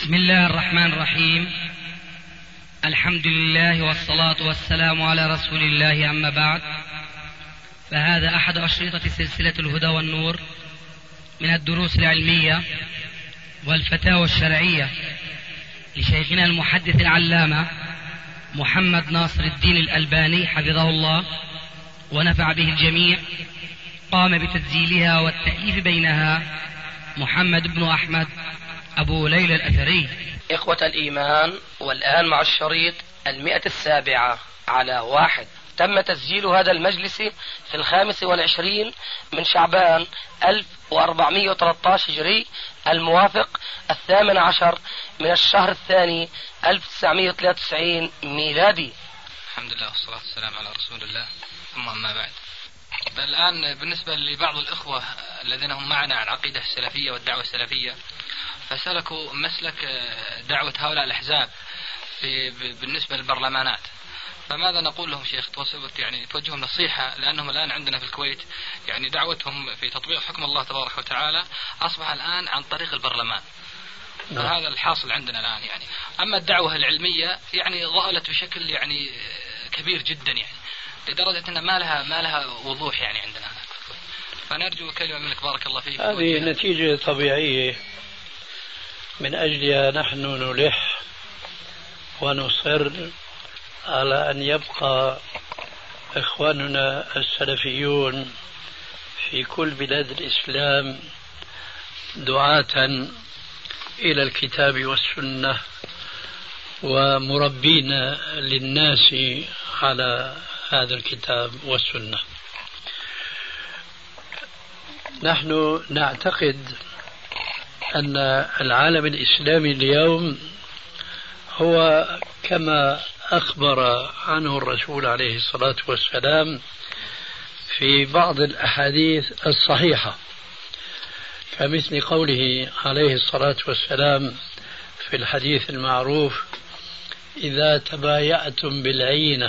بسم الله الرحمن الرحيم. الحمد لله والصلاة والسلام على رسول الله، أما بعد، فهذا أحد أشرطة سلسلة الهدى والنور من الدروس العلمية والفتاوى الشرعية لشيخنا المحدث العلامة محمد ناصر الدين الألباني حفظه الله ونفع به الجميع. قام بتسجيلها والتأليف بينها محمد بن أحمد أبو ليلى الأثري. إخوة الإيمان، والآن مع الشريط 107 على 1. تم تسجيل هذا المجلس في 25 من شعبان 1413 هجري، الموافق 18 من الشهر الثاني 1993 ميلادي. الحمد لله والصلاة والسلام على رسول الله، ثم أما بعد. الآن بالنسبة لبعض الإخوة الذين هم معنا عن عقيدة السلفية والدعوة السلفية، فسلكوا مسلك دعوة هؤلاء الأحزاب بالنسبة للبرلمانات، فماذا نقول لهم شيخ؟ توجههم نصيحة، لأنهم الآن عندنا في الكويت يعني دعوتهم في تطبيق حكم الله تبارك وتعالى أصبح الآن عن طريق البرلمان، وهذا الحاصل عندنا الآن يعني. أما الدعوة العلمية يعني ضالت بشكل يعني كبير جدا، يعني لدرجة أن ما لها وضوح يعني عندنا. فنرجو كلمة منك بارك الله فيك. هذه نتيجة طبيعية من أجلها نحن نلح ونصر على أن يبقى إخواننا السلفيون في كل بلاد الإسلام دعاة إلى الكتاب والسنة ومربين للناس على هذا الكتاب والسنة. نحن نعتقد أن العالم الإسلامي اليوم هو كما أخبر عنه الرسول عليه الصلاة والسلام في بعض الأحاديث الصحيحة، كمثل قوله عليه الصلاة والسلام في الحديث المعروف: إذا تبايعتم بالعينة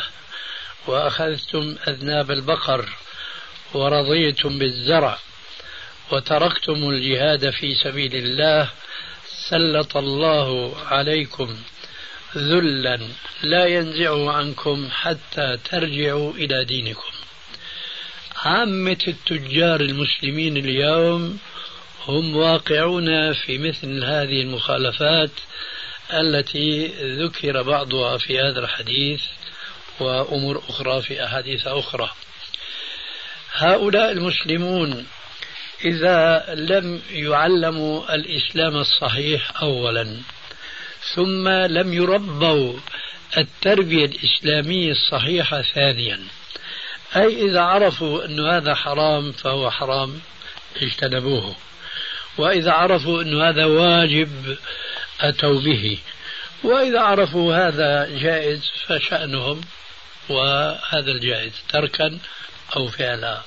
وأخذتم أذناب البقر ورضيتم بالزرع وتركتم الجهاد في سبيل الله سلط الله عليكم ذلا لا ينزع عنكم حتى ترجعوا إلى دينكم. عامة التجار المسلمين اليوم هم واقعون في مثل هذه المخالفات التي ذكر بعضها في هذا الحديث وأمور أخرى في أحاديث أخرى. هؤلاء المسلمون إذا لم يعلموا الإسلام الصحيح أولا، ثم لم يربوا التربية الإسلامية الصحيحة ثانيا، أي إذا عرفوا أن هذا حرام فهو حرام اجتنبوه، وإذا عرفوا أن هذا واجب أتوا به، وإذا عرفوا هذا جائز فشأنهم وهذا الجائز تركا أو فعلا.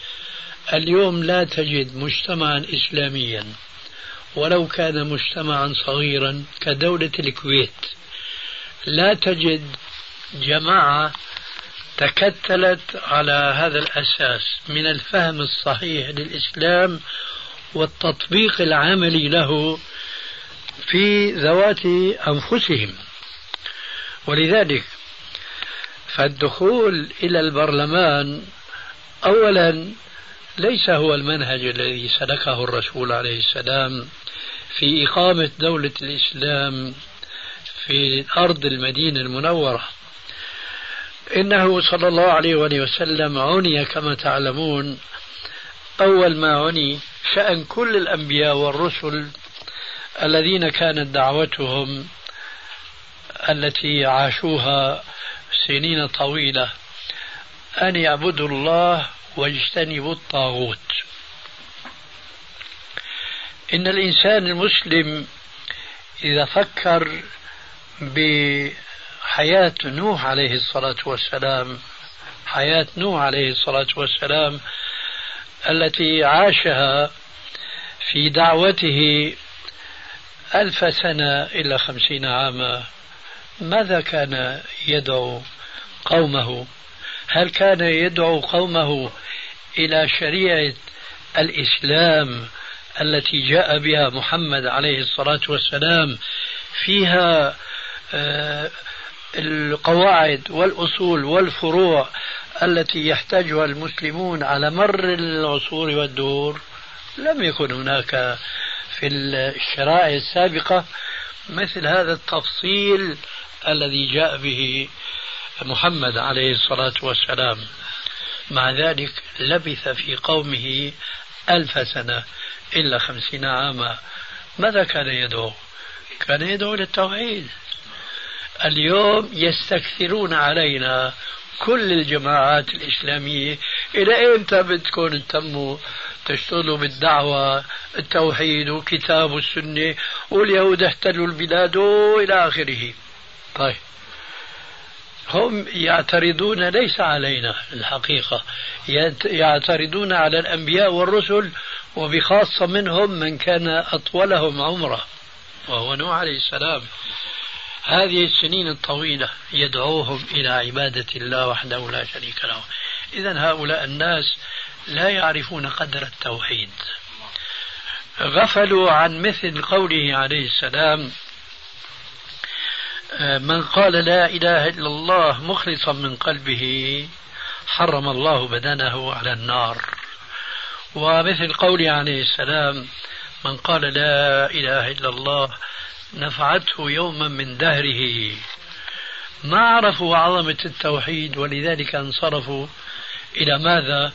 اليوم لا تجد مجتمعا إسلاميا ولو كان مجتمعا صغيرا كدولة الكويت، لا تجد جماعة تكتلت على هذا الأساس من الفهم الصحيح للإسلام والتطبيق العملي له في ذوات أنفسهم. ولذلك فالدخول إلى البرلمان أولا ليس هو المنهج الذي سلكه الرسول عليه السلام في إقامة دولة الإسلام في أرض المدينة المنورة. إنه صلى الله عليه وسلم عني كما تعلمون، أول ما عني شأن كل الأنبياء والرسل الذين كانت دعوتهم التي عاشوها سنين طويلة أن يعبدوا الله واجتنبوا الطاغوت. إن الإنسان المسلم إذا فكر بحياة نوح عليه الصلاة والسلام، حياة نوح عليه الصلاة والسلام التي عاشها في دعوته 1000 سنة إلى 50 عاما، ماذا كان يدعو قومه؟ هل كان يدعو قومه إلى شريعة الإسلام التي جاء بها محمد عليه الصلاة والسلام فيها القواعد والأصول والفروع التي يحتاجها المسلمون على مر العصور والدهور. لم يكن هناك في الشرائع السابقة مثل هذا التفصيل الذي جاء به محمد عليه الصلاة والسلام. مع ذلك لبث في قومه 1000 سنة إلا 50 عاما. ماذا كان يدعو؟ كان يدعو للتوحيد. اليوم يستكثرون علينا كل الجماعات الإسلامية، إلى إمتى بدكم تتموا تشتغلوا بالدعوة التوحيد وكتاب والسنة واليهود احتلوا البلاد إلى آخره. طيب هم يعترضون ليس علينا الحقيقة، يعترضون على الأنبياء والرسل، وبخاصة منهم من كان أطولهم عمره وهو نوح عليه السلام. هذه السنين الطويلة يدعوهم إلى عبادة الله وحده لا شريك له. إذن هؤلاء الناس لا يعرفون قدر التوحيد، غفلوا عن مثل قوله عليه السلام: من قال لا إله إلا الله مخلصا من قلبه حرم الله بدنه على النار. ومثل قوله عليه السلام: من قال لا إله إلا الله نفعته يوما من دهره. ما عرفوا عظمة التوحيد، ولذلك انصرفوا إلى ماذا؟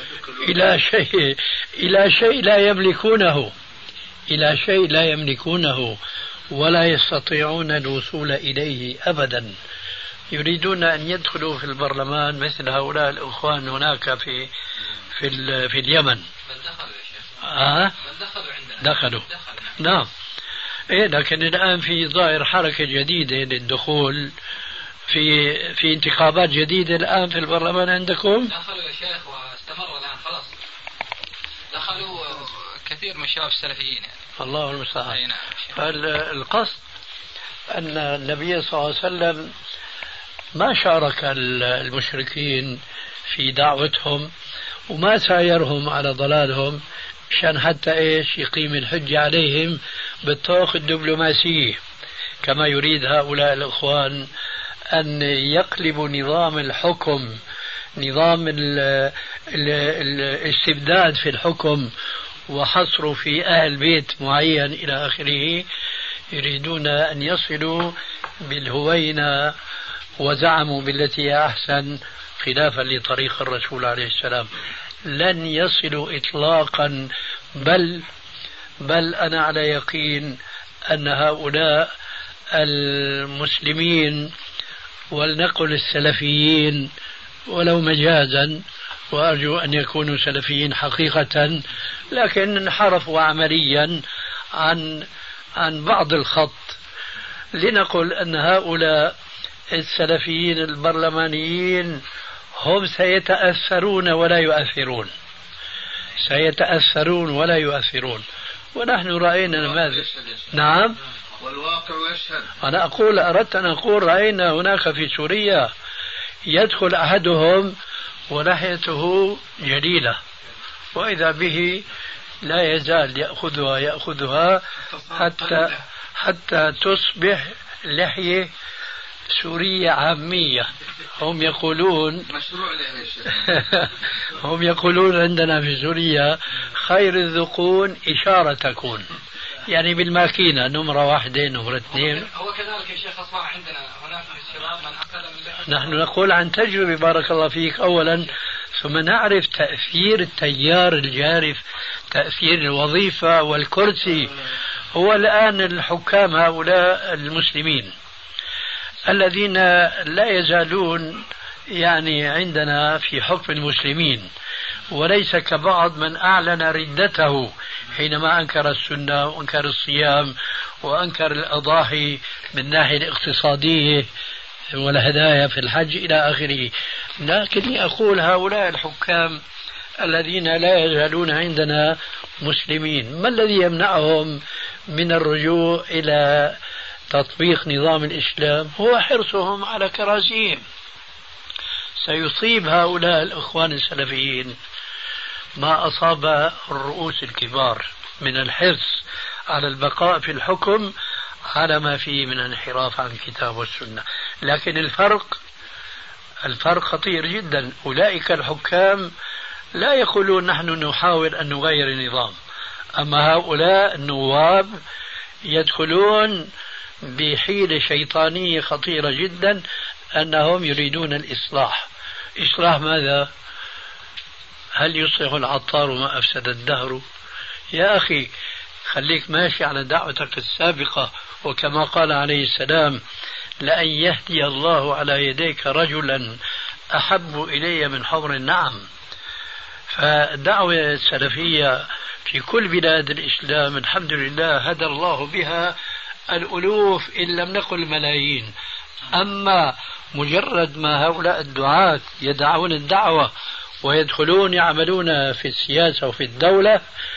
إلى شيء لا يملكونه، إلى شيء لا يملكونه ولا يستطيعون الوصول إليه أبدا. يريدون أن يدخلوا في البرلمان مثل هؤلاء الأخوان هناك في اليمن. دخلوا. نعم. إيه، لكن الآن في ظاهر حركة جديدة للدخول في انتخابات جديدة الآن في البرلمان عندكم. دخلوا يا شيخ واستمروا الآن خلاص. دخلوا كثير من الشباب السلفيين يعني. الله المستعان. القصد أن النبي صلى الله عليه وسلم ما شارك المشركين في دعوتهم وما سايرهم على ضلالهم عشان حتى إيش يقيم الحجة عليهم بالطرق الدبلوماسية، كما يريد هؤلاء الإخوان أن يقلبوا نظام الحكم، نظام الاستبداد في الحكم وحصروا في أهل بيت معين إلى آخره. يريدون أن يصلوا بالهوينة وزعموا بالتي هي أحسن خلافا لطريق الرسول عليه السلام. لن يصلوا إطلاقا، بل أنا على يقين أن هؤلاء المسلمين ولنقل السلفيين ولو مجازا، وأرجو أن يكونوا سلفيين حقيقة، لكن انحرفوا عمليا عن بعض الخط. لنقل أن هؤلاء السلفيين البرلمانيين هم سيتأثرون ولا يؤثرون، سيتأثرون ولا يؤثرون. ونحن رأينا نماذج. نعم، والواقع يشهد. أنا أردت أن أقول رأينا هناك في سوريا يدخل أحدهم ولحيته جليلة، وإذا به لا يزال يأخذها حتى تصبح لحية سورية عامية. هم يقولون عندنا في سوريا خير الذقون إشارة تكون، يعني بالماكينة نمرة 1 نمرة 2. هو كذلك يا شيخ أصبح عندنا هناك في الشباب من أقل من نحن نقول عن تجربة بارك الله فيك أولا، ثم نعرف تأثير التيار الجارف، تأثير الوظيفة والكرسي. هو الآن الحكام هؤلاء المسلمين الذين لا يزالون يعني عندنا في حكم المسلمين، وليس كبعض من أعلن ردته حينما أنكر السنة وأنكر الصيام وأنكر الأضاحي من الناحية الاقتصادية والهدايا في الحج إلى آخره. لكني أقول هؤلاء الحكام الذين لا يزالون عندنا مسلمين، ما الذي يمنعهم من الرجوع إلى تطبيق نظام الإسلام؟ هو حرصهم على كراسيهم. سيصيب هؤلاء الإخوان السلفيين ما أصاب الرؤوس الكبار من الحرص على البقاء في الحكم على ما فيه من انحراف عن الكتاب والسنة. لكن الفرق خطير جدا. أولئك الحكام لا يقولون نحن نحاول أن نغير النظام، أما هؤلاء النواب يدخلون بحيلة شيطانية خطيرة جدا، أنهم يريدون الإصلاح. إصلاح ماذا؟ هل يصلح العطار ما أفسد الدهر؟ يا أخي خليك ماشي على دعوتك السابقة، وكما قال عليه السلام: لأن يهدي الله على يديك رجلا أحب إلي من حمر النعم. فالدعوة السلفية في كل بلاد الإسلام الحمد لله هدى الله بها الألوف إن لم نقل ملايين. أما مجرد ما هؤلاء الدعاة يدعون الدعوة ويدخلون يعملون في السياسة وفي الدولة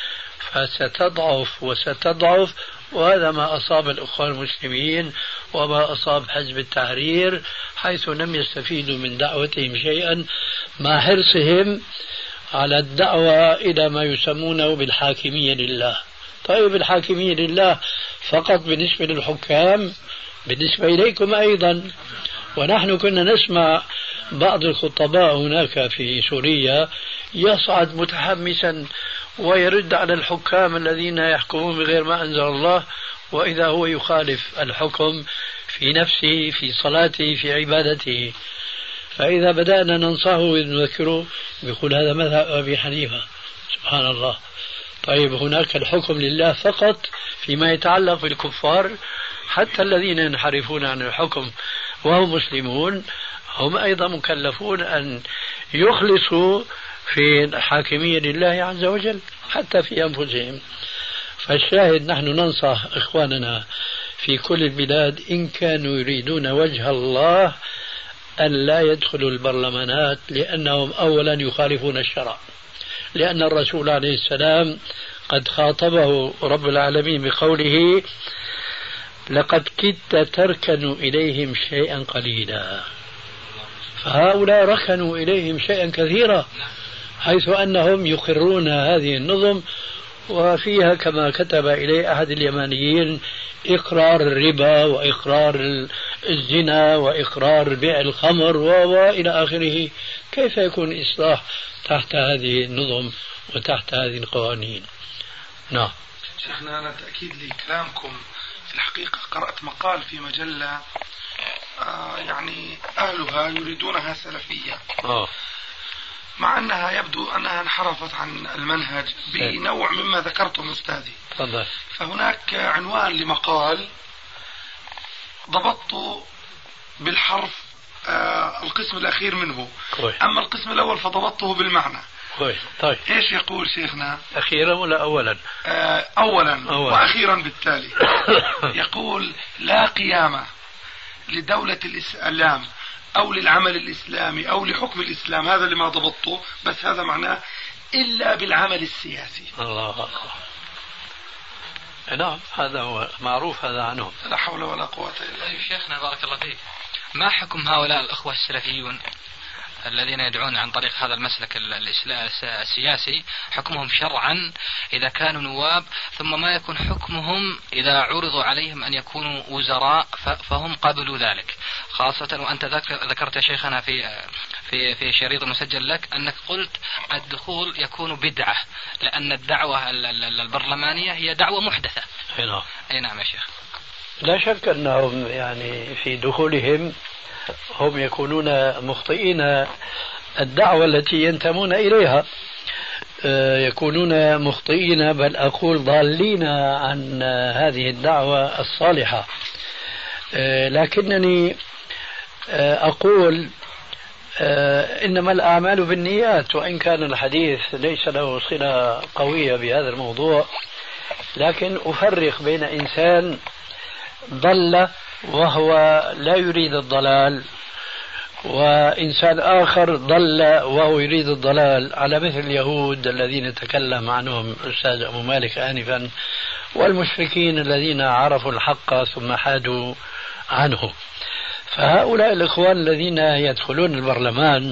فستضعف وستضعف، وهذا ما أصاب الأخوان المسلمين وما أصاب حزب التحرير، حيث لم يستفيدوا من دعوتهم شيئا مع حرصهم على الدعوة إلى ما يسمونه بالحاكمية لله. طيب الحاكمية لله فقط بالنسبة للحكام؟ بالنسبة إليكم أيضا. ونحن كنا نسمع بعض الخطباء هناك في سوريا يصعد متحمسا ويرد على الحكام الذين يحكمون بغير ما أنزل الله، وإذا هو يخالف الحكم في نفسه، في صلاته، في عبادته. فإذا بدأنا ننصحه ونذكره يقول هذا مذهب أبي حنيفة. سبحان الله. طيب هناك الحكم لله فقط فيما يتعلق بالكفار، حتى الذين ينحرفون عن الحكم وهم مسلمون هم أيضا مكلفون أن يخلصوا في الحاكمية لله عز وجل حتى في أنفسهم. فالشاهد نحن ننصح إخواننا في كل البلاد إن كانوا يريدون وجه الله أن لا يدخلوا البرلمانات، لأنهم أولا يخالفون الشرع، لأن الرسول عليه السلام قد خاطبه رب العالمين بقوله: لقد كدت تركن إليهم شيئا قليلا. فهؤلاء ركنوا إليهم شيئا كثيرا، حيث أنهم يقرون هذه النظم، وفيها كما كتب إليه أحد اليمانيين إقرار الربا وإقرار الزنا وإقرار بيع الخمر وإلى آخره. كيف يكون إصلاح تحت هذه النظم وتحت هذه القوانين؟ نعم. شيخنا أنا تأكيد لكلامكم، في الحقيقة قرأت مقال في مجلة يعني أهلها يريدونها سلفية، مع أنها يبدو أنها انحرفت عن المنهج بنوع مما ذكرتم أستاذي. فهناك عنوان لمقال ضبطت بالحرف القسم الأخير منه، أما القسم الأول فضبطته بالمعنى. طيب إيش يقول شيخنا؟ أخيرا ولا أولا؟ أولا وأخيرا بالتالي. يقول: لا قيامة لدولة الإسلام أو للعمل الإسلامي أو لحكم الإسلام، هذا اللي ما ضبطته، بس هذا معناه إلا بالعمل السياسي. الله أكبر. نعم هذا هو معروف هذا عنهم. لا حول ولا قوة إلا بالله. شيخنا بارك الله فيك، ما حكم هؤلاء الأخوة السلفيون الذين يدعون عن طريق هذا المسلك السياسي؟ حكمهم شرعا إذا كانوا نواب، ثم ما يكون حكمهم إذا عرضوا عليهم أن يكونوا وزراء فهم قبلوا ذلك، خاصة وأنت ذكرت يا شيخنا في شريط مسجل لك أنك قلت الدخول يكون بدعة، لأن الدعوة البرلمانية هي دعوة محدثة. أي نعم يا شيخ. لا شك أنهم يعني في دخولهم هم يكونون مخطئين الدعوة التي ينتمون إليها، يكونون مخطئين، بل أقول ضالين عن هذه الدعوة الصالحة. لكنني أقول إنما الأعمال بالنيات، وإن كان الحديث ليس له صلة قوية بهذا الموضوع، لكن أفرق بين إنسان ضل وهو لا يريد الضلال، وإنسان آخر ضل وهو يريد الضلال، على مثل اليهود الذين تكلم عنهم الأستاذ أبو مالك آنفا، والمشركين الذين عرفوا الحق ثم حادوا عنه. فهؤلاء الإخوان الذين يدخلون البرلمان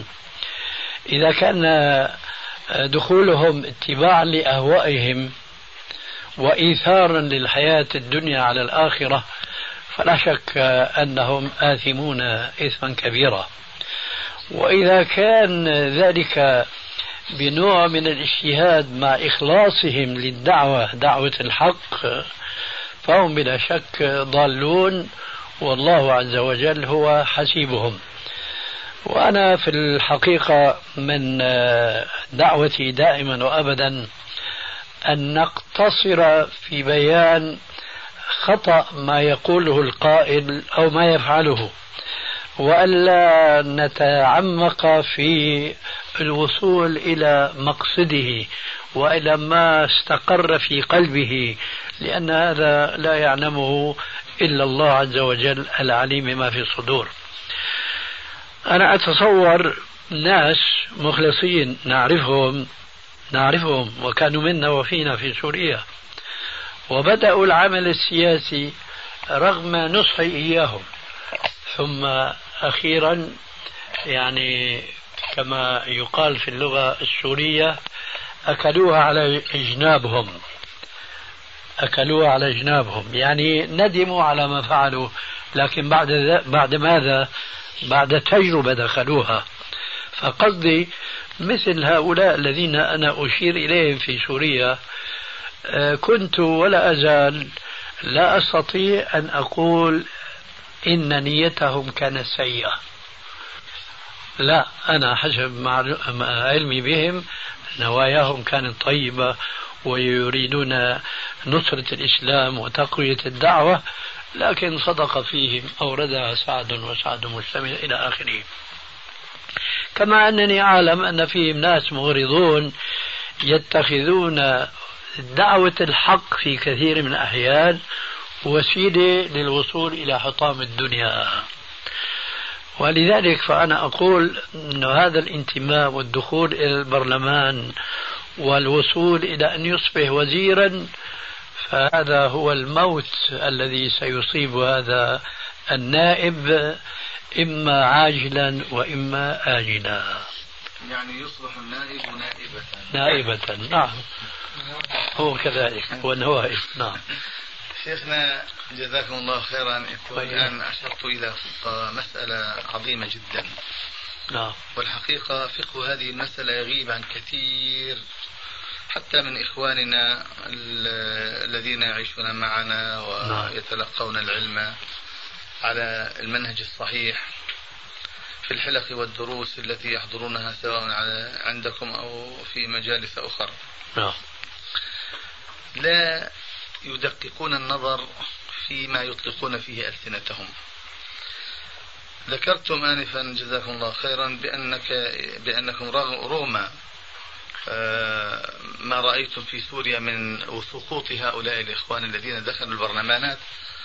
إذا كان دخولهم اتباعا لأهوائهم وإيثارا للحياة الدنيا على الآخرة، فلا شك أنهم آثمون إثما كبيرا. وإذا كان ذلك بنوع من الاجتهاد مع إخلاصهم للدعوة، دعوة الحق، فهم بلا شك ضالون، والله عز وجل هو حسيبهم. وأنا في الحقيقة من دعوتي دائما وأبدا أن نقتصر في بيان خطأ ما يقوله القائل أو ما يفعله، وألا نتعمق في الوصول إلى مقصده وإلى ما استقر في قلبه، لأن هذا لا يعلمه إلا الله عز وجل العليم ما في الصدور. أنا أتصور ناس مخلصين نعرفهم وكانوا منا وفينا في سوريا، وبدأوا العمل السياسي رغم نصحي إياهم، ثم أخيرا يعني كما يقال في اللغة السورية أكلوها على جنابهم، يعني ندموا على ما فعلوا، لكن بعد ماذا؟ بعد تجربة دخلوها. فقصدي مثل هؤلاء الذين أنا أشير إليهم في سوريا، كنت ولا أزال لا أستطيع أن أقول إن نيتهم كانت سيئة، لا، أنا حسب علمي بهم نواياهم كانت طيبة ويريدون نصرة الإسلام وتقوية الدعوة، لكن صدق فيهم أوردها سعد وسعد مجتمع إلى آخره. كما أنني أعلم أن فيهم ناس مغرضون يتخذون دعوة الحق في كثير من الأحيان وسيلة للوصول إلى حطام الدنيا. ولذلك فأنا أقول أن هذا الانتماء والدخول إلى البرلمان والوصول إلى أن يصبح وزيرا، فهذا هو الموت الذي سيصيب هذا النائب، إما عاجلا وإما آجلا. يعني يصبح النائب نائبة. نعم، هو كذلك، هو النوائب. نعم. شيخنا جزاكم الله خيرا، الآن أشرت إلى مسألة عظيمة جدا. نعم. والحقيقة فقه هذه المسألة يغيب عن كثير حتى من إخواننا الذين يعيشون معنا ويتلقون العلم على المنهج الصحيح في الحلق والدروس التي يحضرونها سواء عندكم أو في مجالس أخرى. لا يدققون النظر فيما يطلقون فيه ألسنتهم. ذكرتم آنفا جزاكم الله خيرا بأنكم رغم ما رأيتم في سوريا من سقوط هؤلاء الإخوان الذين دخلوا البرلمانات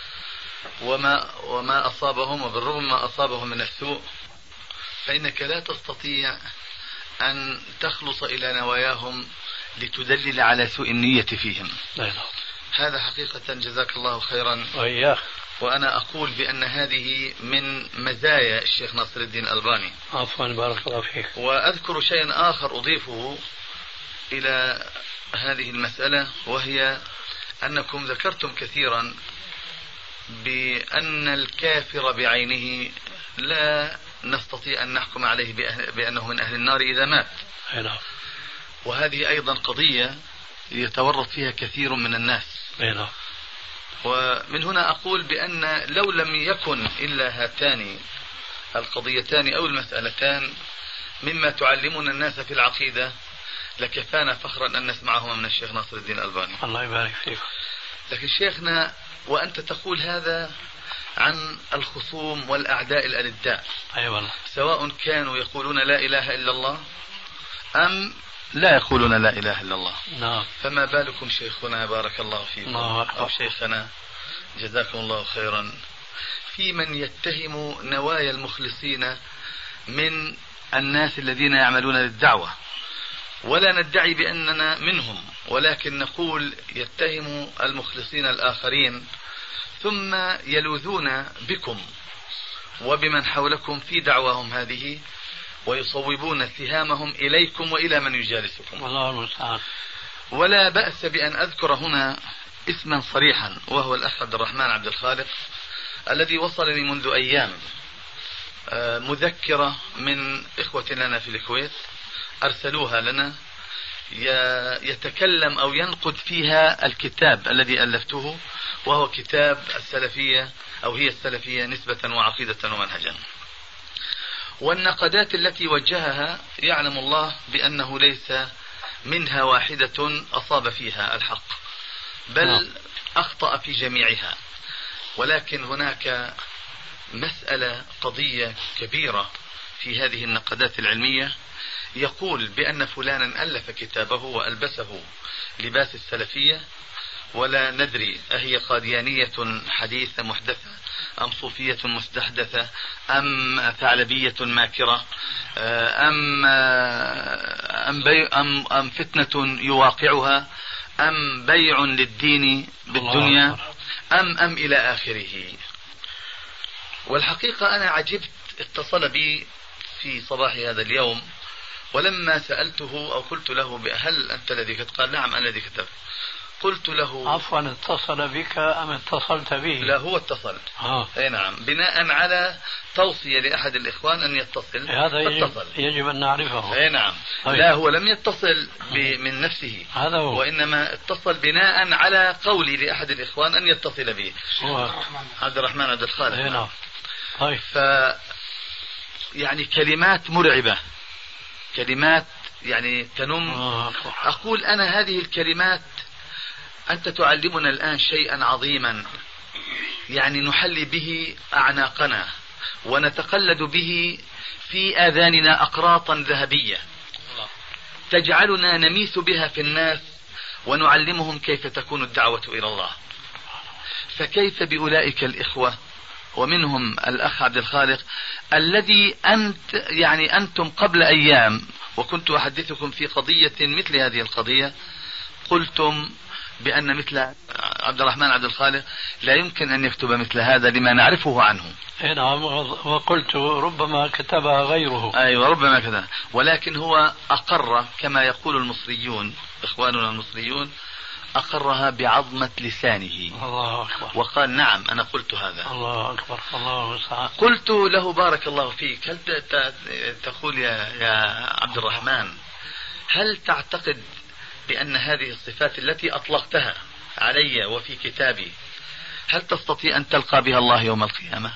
وما أصابهم، وبالرغم ما أصابهم من السوء، فإنك لا تستطيع أن تخلص إلى نواياهم لتدلل على سوء النية فيهم. هذا حقيقة جزاك الله خيرا. وأنا أقول بأن هذه من مزايا الشيخ ناصر الدين الألباني. عفوا، بارك الله فيك. وأذكر شيئا آخر أضيفه إلى هذه المسألة، وهي أنكم ذكرتم كثيرا بأن الكافر بعينه لا نستطيع أن نحكم عليه بأنه من أهل النار إذا مات. وهذه أيضا قضية يتورط فيها كثير من الناس. ومن هنا أقول بأن لو لم يكن إلا هاتان القضيتان أو المسألتان مما تعلمون الناس في العقيدة لكفانا فخرا أن نسمعهما من الشيخ ناصر الدين الألباني. الله يبارك فيك. لكن شيخنا، وأنت تقول هذا عن الخصوم والأعداء الألداء، والله. سواء كانوا يقولون لا إله إلا الله أم لا يقولون لا إله إلا الله. نعم. فما بالكم شيخنا بارك الله فيكم أو شيخنا جزاكم الله خيرا في من يتهم نوايا المخلصين من الناس الذين يعملون للدعوة، ولا ندعي بأننا منهم، ولكن نقول يتهم المخلصين الآخرين ثم يلوذون بكم وبمن حولكم في دعواهم هذه ويصوبون اتهامهم إليكم وإلى من يجالسكم. الله المستعان. ولا بأس بأن أذكر هنا اسما صريحا، وهو الأخ عبد الرحمن عبد الخالق الذي وصلني منذ أيام مذكرة من إخوة لنا في الكويت أرسلوها لنا، يتكلم أو ينقد فيها الكتاب الذي ألفته، وهو كتاب السلفية أو هي السلفية نسبة وعقيدة ومنهجا. والنقدات التي وجهها يعلم الله بأنه ليس منها واحدة أصاب فيها الحق، بل أخطأ في جميعها. ولكن هناك مسألة قضية كبيرة في هذه النقدات العلمية، يقول بأن فلانا ألف كتابه وألبسه لباس السلفية، ولا ندري أهي قاديانية حديثة محدثة أم صوفية مستحدثة أم ثعلبية ماكرة أم فتنة يواقعها أم بيع للدين بالدنيا أم إلى آخره. والحقيقة أنا عجبت، اتصل بي في صباح هذا اليوم، ولما سألته أو قلت له هل أنت الذي كتبت؟ قال نعم أنا الذي كتبت. قلت له عفوا، اتصل بك أم اتصلت به؟ لا، هو اتصل. أي نعم، بناء على توصية لأحد الإخوان أن يتصل. هذا يجب أن نعرفه. أي نعم. لا، هو لم يتصل من نفسه، هذا هو. وإنما اتصل بناء على قولي لأحد الإخوان أن يتصل به، عبد الرحمن عبد الخالق. أي نعم. يعني كلمات مرعبة، كلمات يعني تنم. أقول أنا هذه الكلمات أنت تعلمنا الآن شيئا عظيما، يعني نحلي به أعناقنا ونتقلد به في آذاننا أقراطا ذهبية تجعلنا نميس بها في الناس ونعلمهم كيف تكون الدعوة إلى الله. فكيف بأولئك الإخوة ومنهم الأخ عبد الخالق الذي أنتم قبل أيام وكنت أحدثكم في قضية مثل هذه القضية قلتم بأن مثل عبد الرحمن عبد الخالق لا يمكن أن يكتب مثل هذا لما نعرفه عنه. نعم، وقلت ربما كتبها غيره. أيوة، ربما كذا، ولكن هو أقر كما يقول المصريون، إخواننا المصريون، أقرها بعظمة لسانه. الله أكبر. وقال نعم أنا قلت هذا. الله أكبر. الله سعى. قلت له بارك الله فيك، هل تقول يا عبد الرحمن، هل تعتقد بأن هذه الصفات التي أطلقتها علي وفي كتابي هل تستطيع أن تلقى بها الله يوم القيامة؟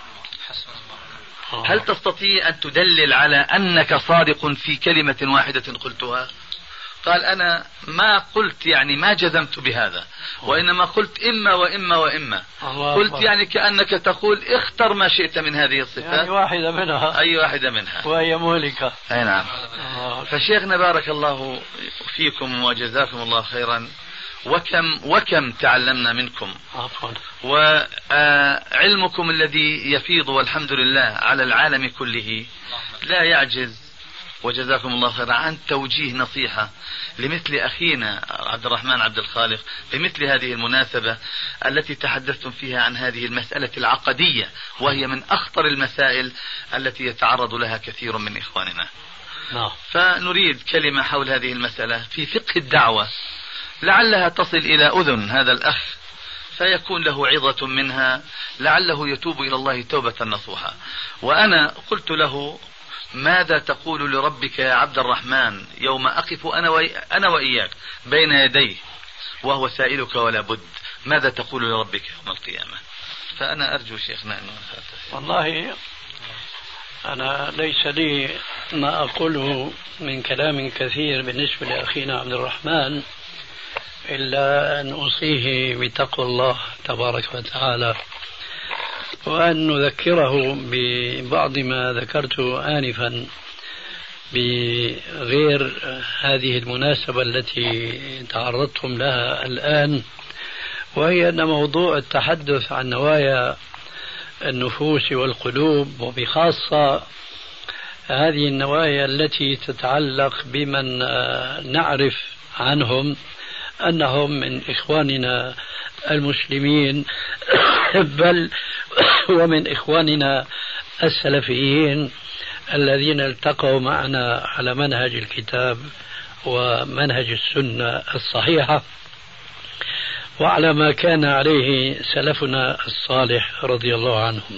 هل تستطيع أن تدلل على أنك صادق في كلمة واحدة قلتها؟ قال أنا ما قلت، يعني ما جزمت بهذا، وإنما قلت إما وإما وإما. قلت يعني كأنك تقول اختر ما شئت من هذه الصفات، يعني واحدة منها، أي واحدة منها، وهي مهلكة. أي نعم. فشيخنا بارك الله فيكم وجزاكم الله خيرا، وكم تعلمنا منكم. وعلمكم الذي يفيض والحمد لله على العالم كله لا يعجز، وجزاكم الله خيرا، عن توجيه نصيحة لمثل أخينا عبد الرحمن عبد الخالق بمثل هذه المناسبة التي تحدثتم فيها عن هذه المسألة العقدية، وهي من أخطر المسائل التي يتعرض لها كثير من إخواننا. فنريد كلمة حول هذه المسألة في فقه الدعوة، لعلها تصل إلى أذن هذا الأخ فيكون له عظة منها، لعله يتوب إلى الله توبة نصوحا. وأنا قلت له ماذا تقول لربك يا عبد الرحمن يوم أقف أنا وإياك بين يديه وهو سائلك ولا بد، ماذا تقول لربك يوم القيامة؟ فأنا أرجو شيخنا أنه والله أنا ليس لي ما أقوله من كلام كثير بالنسبة لأخينا عبد الرحمن، إلا أن أوصيه بتقوى الله تبارك وتعالى، وأن نذكره ببعض ما ذكرته آنفا بغير هذه المناسبة التي تعرضتم لها الآن، وهي أن موضوع التحدث عن نوايا النفوس والقلوب، وبخاصة هذه النوايا التي تتعلق بمن نعرف عنهم أنهم من إخواننا المسلمين بل ومن إخواننا السلفيين الذين التقوا معنا على منهج الكتاب ومنهج السنة الصحيحة، وعلى ما كان عليه سلفنا الصالح رضي الله عنهم.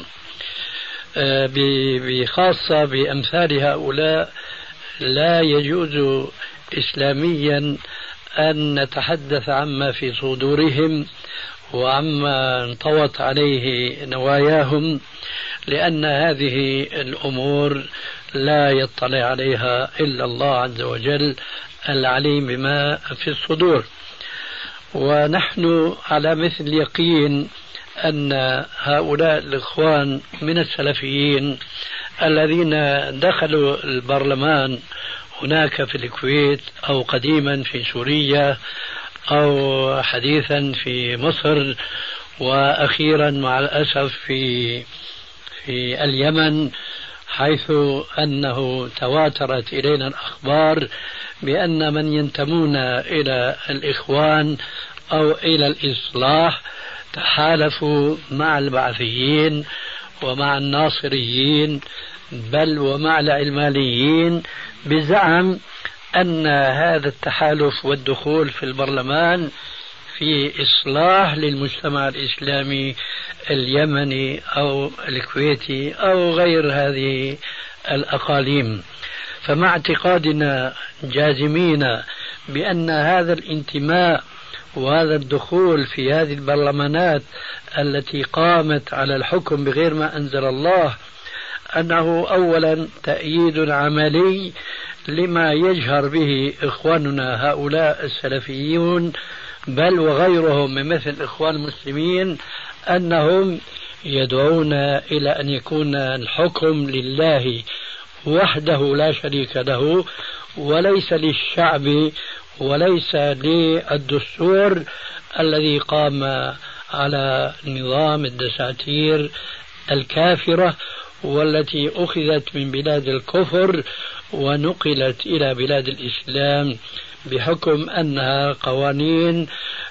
بخاصة بأمثال هؤلاء لا يجوز إسلاميا أن نتحدث عما في صدورهم وعما انطوت عليه نواياهم، لأن هذه الأمور لا يطلع عليها إلا الله عز وجل العليم بما في الصدور. ونحن على مثل يقين أن هؤلاء الإخوان من السلفيين الذين دخلوا البرلمان هناك في الكويت أو قديما في سوريا أو حديثا في مصر وأخيرا مع الأسف في اليمن، حيث أنه تواترت إلينا الأخبار بأن من ينتمون إلى الإخوان أو إلى الإصلاح تحالفوا مع البعثيين ومع الناصريين بل ومع العلمانيين بزعم أن هذا التحالف والدخول في البرلمان في إصلاح للمجتمع الإسلامي اليمني أو الكويتي أو غير هذه الأقاليم. فمع اعتقادنا جازمين بأن هذا الانتماء وهذا الدخول في هذه البرلمانات التي قامت على الحكم بغير ما أنزل الله أنه أولا تأييد عملي لما يجهر به إخواننا هؤلاء السلفيون بل وغيرهم من مثل الإخوان المسلمين، أنهم يدعون إلى أن يكون الحكم لله وحده لا شريك له، وليس للشعب وليس للدستور الذي قام على نظام الدساتير الكافرة والتي أخذت من بلاد الكفر ونقلت إلى بلاد الإسلام بحكم أنها قوانين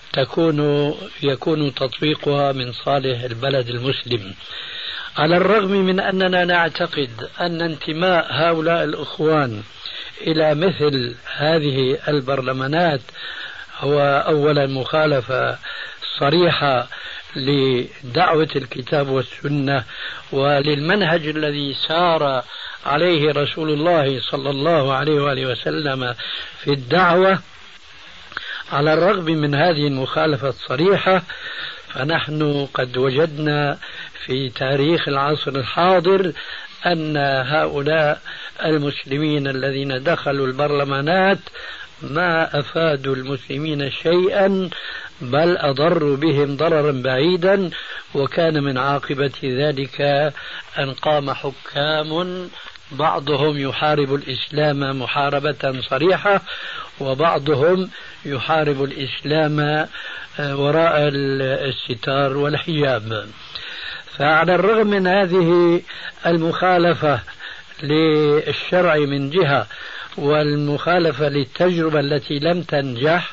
يكون تطبيقها من صالح البلد المسلم. على الرغم من أننا نعتقد أن انتماء هؤلاء الإخوان إلى مثل هذه البرلمانات هو أولا مخالفة صريحة لدعوة الكتاب والسنة وللمنهج الذي سار عليه رسول الله صلى الله عليه وآله وسلم في الدعوة. على الرغم من هذه المخالفة الصريحة فنحن قد وجدنا في تاريخ العصر الحاضر أن هؤلاء المسلمين الذين دخلوا البرلمانات ما أفادوا المسلمين شيئا بل أضروا بهم ضررا بعيدا، وكان من عاقبة ذلك أن قام حكام بعضهم يحارب الإسلام محاربة صريحة وبعضهم يحارب الإسلام وراء الستار والحجاب. فعلى الرغم من هذه المخالفة للشرع من جهة والمخالفة للتجربة التي لم تنجح،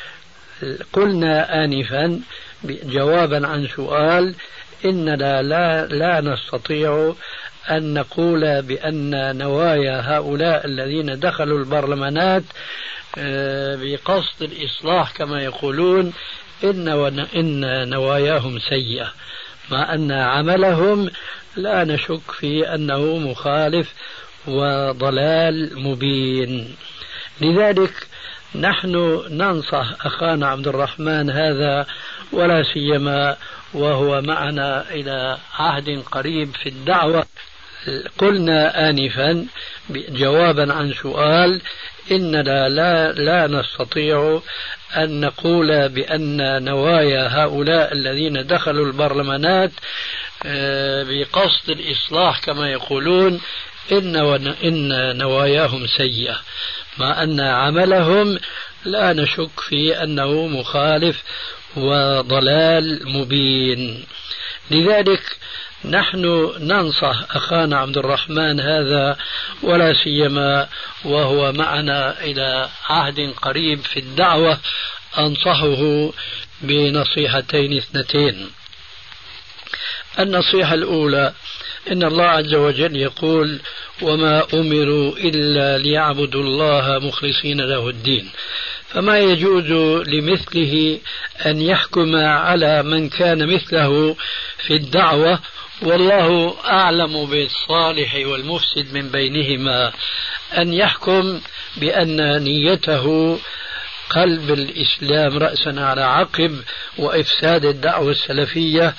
قلنا آنفا جوابا عن سؤال إننا لا نستطيع أن نقول بأن نوايا هؤلاء الذين دخلوا البرلمانات بقصد الإصلاح كما يقولون إن نواياهم سيئة، مع أن عملهم لا نشك في أنه مخالف وضلال مبين. لذلك نحن ننصح أخانا عبد الرحمن هذا ولا سيما وهو معنا إلى عهد قريب في الدعوة. قلنا آنفا جوابا عن سؤال إننا لا نستطيع أن نقول بأن نوايا هؤلاء الذين دخلوا البرلمانات بقصد الإصلاح كما يقولون إن نواياهم سيئة، مع أن عملهم لا نشك في أنه مخالف وضلال مبين. لذلك نحن ننصح أخانا عبد الرحمن هذا ولا سيما وهو معنا إلى عهد قريب في الدعوة أنصحه بنصيحتين اثنتين. النصيحة الأولى إن الله عز وجل يقول وما أمروا إلا ليعبدوا الله مخلصين له الدين. فما يجوز لمثله أن يحكم على من كان مثله في الدعوة، والله أعلم بالصالح والمفسد من بينهما، أن يحكم بأن نيته قلب الإسلام رأسا على عقب وإفساد الدعوة السلفية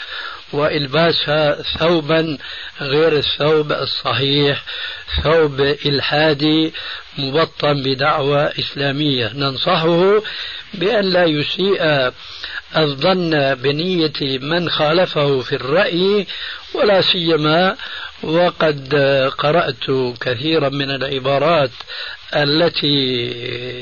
وإلباسها ثوبا غير الثوب الصحيح، ثوب إلحادي مبطن بدعوة إسلامية. ننصحه بأن لا يسيء الظن بنية من خالفه في الرأي، ولا سيما وقد قرأت كثيرا من العبارات التي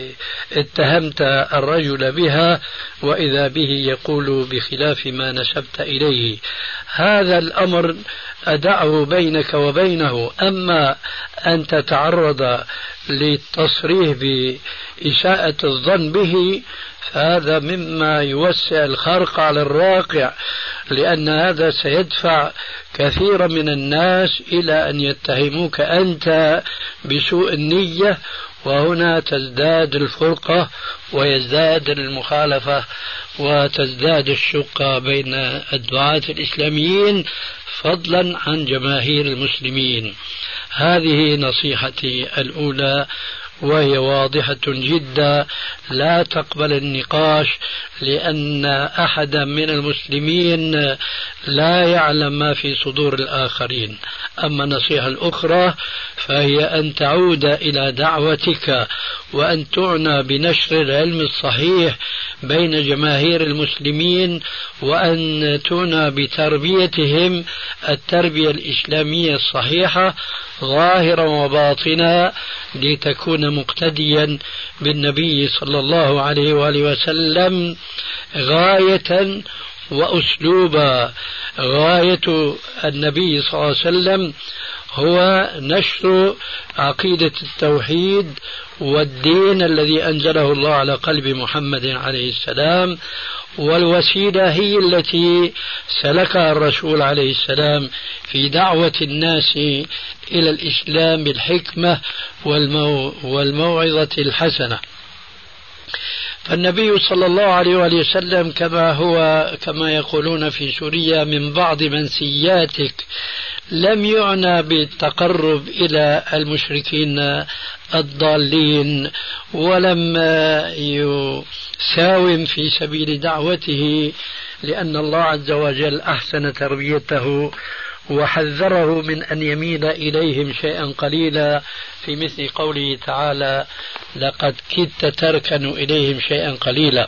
اتهمت الرجل بها، وإذا به يقول بخلاف ما نسبت إليه. هذا الأمر أدعه بينك وبينه، أما أن تتعرض للتصريح بإساءة الظن به فهذا مما يوسع الخرق على الراقع، لأن هذا سيدفع كثيرا من الناس إلى أن يتهموك أنت بسوء النية، وهنا تزداد الفرقة ويزداد المخالفة وتزداد الشقة بين الدعاة الإسلاميين فضلا عن جماهير المسلمين. هذه نصيحتي الأولى، وهي واضحة جدا لا تقبل النقاش، لأن أحدا من المسلمين لا يعلم ما في صدور الآخرين. أما النصيحة الأخرى فهي أن تعود إلى دعوتك، وأن تعنى بنشر العلم الصحيح بين جماهير المسلمين، وأن تعنى بتربيتهم التربية الإسلامية الصحيحة ظاهرا وباطنا، لتكون مقتديا بالنبي صلى الله عليه وآله وسلم غاية وأسلوبا. غاية النبي صلى الله عليه وسلم هو نشر عقيدة التوحيد والدين الذي أنزله الله على قلب محمد عليه السلام، والوسيلة هي التي سلكها الرسول عليه السلام في دعوة الناس إلى الإسلام بالحكمة والموعظة الحسنة. فالنبي صلى الله عليه وسلم كما يقولون في سوريا من بعض منسياتك لم يعنى بالتقرب إلى المشركين الضالين، ولم يساوم في سبيل دعوته، لأن الله عز وجل أحسن تربيته وحذره من أن يميل إليهم شيئا قليلا، في مثل قوله تعالى: لقد كدت تركن إليهم شيئا قليلا.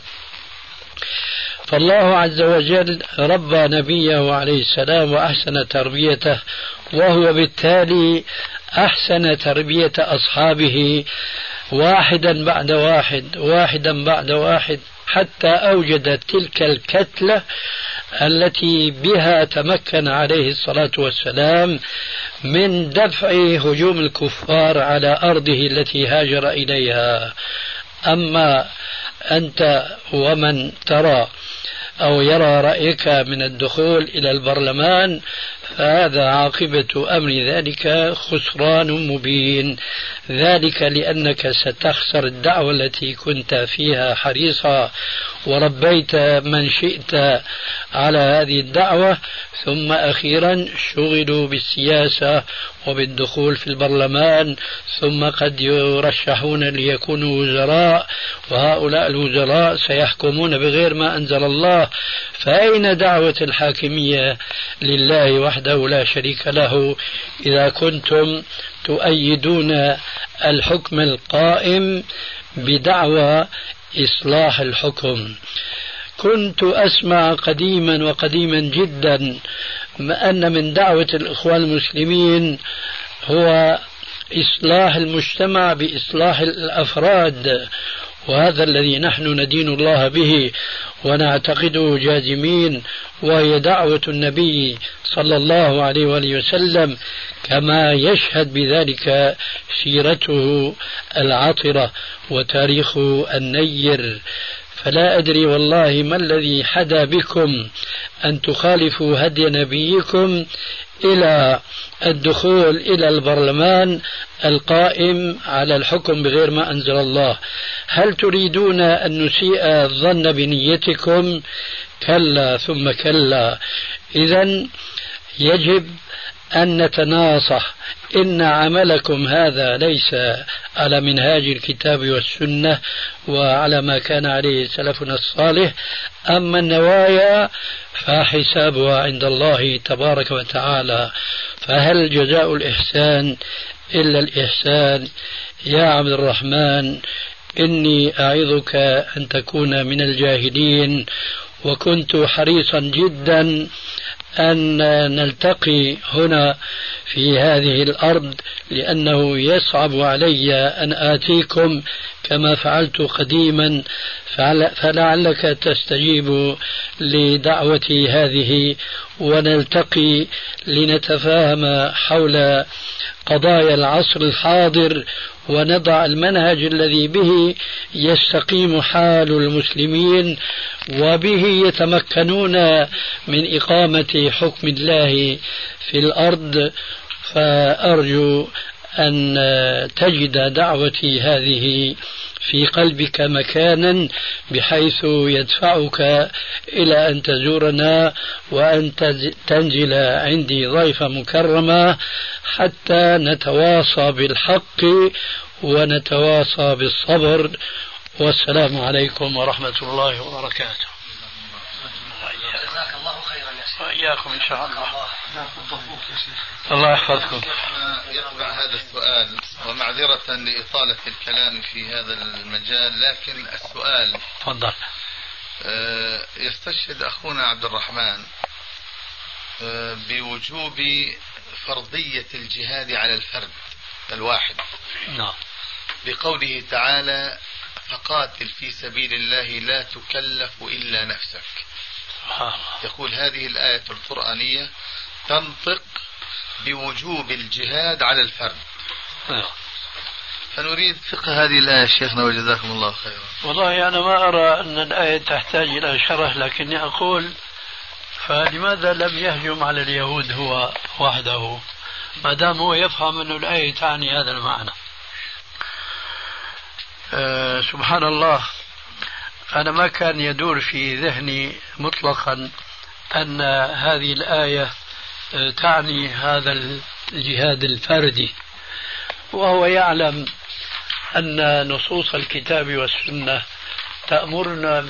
فالله عز وجل ربى نبيه عليه السلام وأحسن تربيته، وهو بالتالي أحسن تربية أصحابه واحدا بعد واحد حتى أوجد تلك الكتلة التي بها تمكن عليه الصلاة والسلام من دفع هجوم الكفار على أرضه التي هاجر إليها. أما أنت ومن ترى أو يرى رأيك من الدخول إلى البرلمان فهذا عاقبة أمر ذلك خسران مبين، ذلك لأنك ستخسر الدعوة التي كنت فيها حريصا وربيت من شئت على هذه الدعوة، ثم أخيرا شغلوا بالسياسة وبالدخول في البرلمان، ثم قد يرشحون ليكونوا وزراء، وهؤلاء الوزراء سيحكمون بغير ما أنزل الله. فأين دعوة الحاكمية لله وحده لا شريك له إذا كنتم تؤيدون الحكم القائم بدعوى إصلاح الحكم؟ كنت أسمع قديما جدا أن من دعوة الإخوان المسلمين هو إصلاح المجتمع بإصلاح الأفراد، وهذا الذي نحن ندين الله به ونعتقده جازمين، وهي دعوة النبي صلى الله عليه وآله وسلم كما يشهد بذلك سيرته العطرة وتاريخه النير. فلا أدري والله ما الذي حدا بكم أن تخالفوا هدي نبيكم إلى الدخول إلى البرلمان القائم على الحكم بغير ما أنزل الله. هل تريدون أن نسيء الظن بنيتكم؟ كلا ثم كلا. إذن يجب أن نتناصح. إن عملكم هذا ليس على منهاج الكتاب والسنة وعلى ما كان عليه سلفنا الصالح. أما النوايا فحسابها عند الله تبارك وتعالى. فهل جزاء الإحسان إلا الإحسان؟ يا عبد الرحمن إني أعظك أن تكون من الجاهلين، وكنت حريصا جدا أن نلتقي هنا في هذه الأرض، لأنه يصعب علي أن آتيكم كما فعلت قديما، فلعلك تستجيب لدعوتي هذه ونلتقي لنتفاهم حول قضايا العصر الحاضر ونضع المنهج الذي به يستقيم حال المسلمين وبه يتمكنون من إقامة حكم الله في الأرض. فأرجو أن تجد دعوتي هذه في قلبك مكانا بحيث يدفعك إلى أن تزورنا وأن تنزل عندي ضيفة مكرمة حتى نتواصى بالحق ونتواصى بالصبر. والسلام عليكم ورحمة الله وبركاته. جزاك الله خيرا يا شيخ. وإياكم إن شاء الله. الله يحفظكم. يتبع هذا السؤال، ومعذرة لإطالة الكلام في هذا المجال، لكن السؤال تفضل. يستشهد أخونا عبد الرحمن بوجوب فرضية الجهاد على الفرد الواحد. نعم. بقوله تعالى: فقاتل في سبيل الله لا تكلف إلا نفسك. يقول هذه الآية القرآنية تنطق بوجوب الجهاد على الفرد. فنريد فقه هذه الآية شيخنا وجزاكم الله خيرا. والله أنا ما أرى أن الآية تحتاج إلى شرح، لكني أقول فلماذا لم يهجم على اليهود هو وحده ما دام هو يفهم أن الآية تعني هذا المعنى؟ سبحان الله، أنا ما كان يدور في ذهني مطلقا أن هذه الآية تعني هذا الجهاد الفردي، وهو يعلم أن نصوص الكتاب والسنة تأمرنا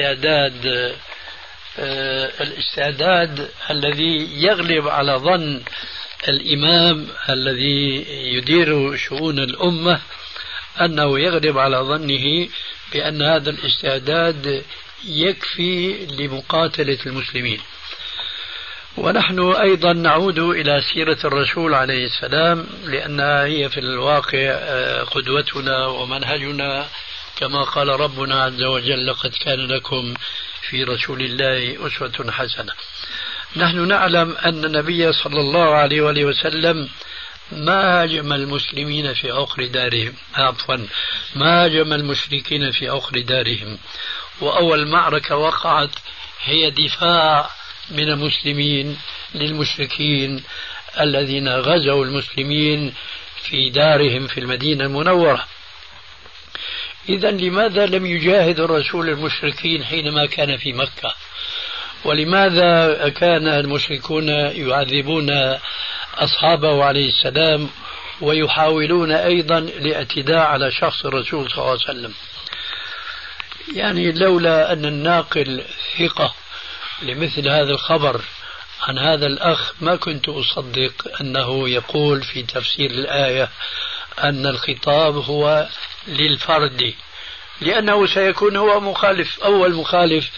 بالاستعداد الذي يغلب على ظن الإمام الذي يدير شؤون الأمة، أنه يغلب على ظنه بأن هذا الاستعداد يكفي لمقاتلة المسلمين. ونحن أيضا نعود إلى سيرة الرسول عليه السلام، لأنها هي في الواقع قدوتنا ومنهجنا، كما قال ربنا عز وجل: لقد كان لكم في رسول الله أسوة حسنة. نحن نعلم أن النبي صلى الله عليه وآله وسلم ما هاجم المسلمين في عقر دارهم، ما هاجم المشركين في عقر دارهم، وأول معركة وقعت هي دفاع من المسلمين للمشركين الذين غزوا المسلمين في دارهم في المدينة المنورة. إذن لماذا لم يجاهد الرسول المشركين حينما كان في مكة؟ ولماذا كان المشركون يعذبون أصحابه عليه السلام ويحاولون أيضا الاعتداء على شخص الرسول صلى الله عليه وسلم؟ يعني لولا أن الناقل ثقة لمثل هذا الخبر عن هذا الأخ ما كنت أصدق أنه يقول في تفسير الآية أن الخطاب هو للفرد، لأنه سيكون هو مخالف، أول مخالف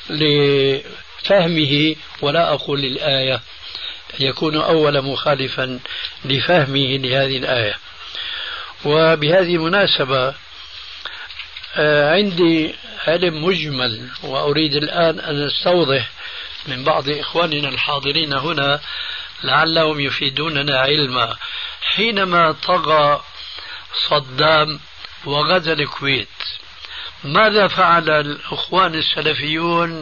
لفهمه، ولا أقول للآية، يكون أول مخالفا لفهمه لهذه الآية. وبهذه المناسبة عندي علم مجمل، وأريد الآن أن أستوضح من بعض إخواننا الحاضرين هنا لعلهم يفيدوننا علما. حينما طغى صدام وغزا الكويت، ماذا فعل الإخوان السلفيون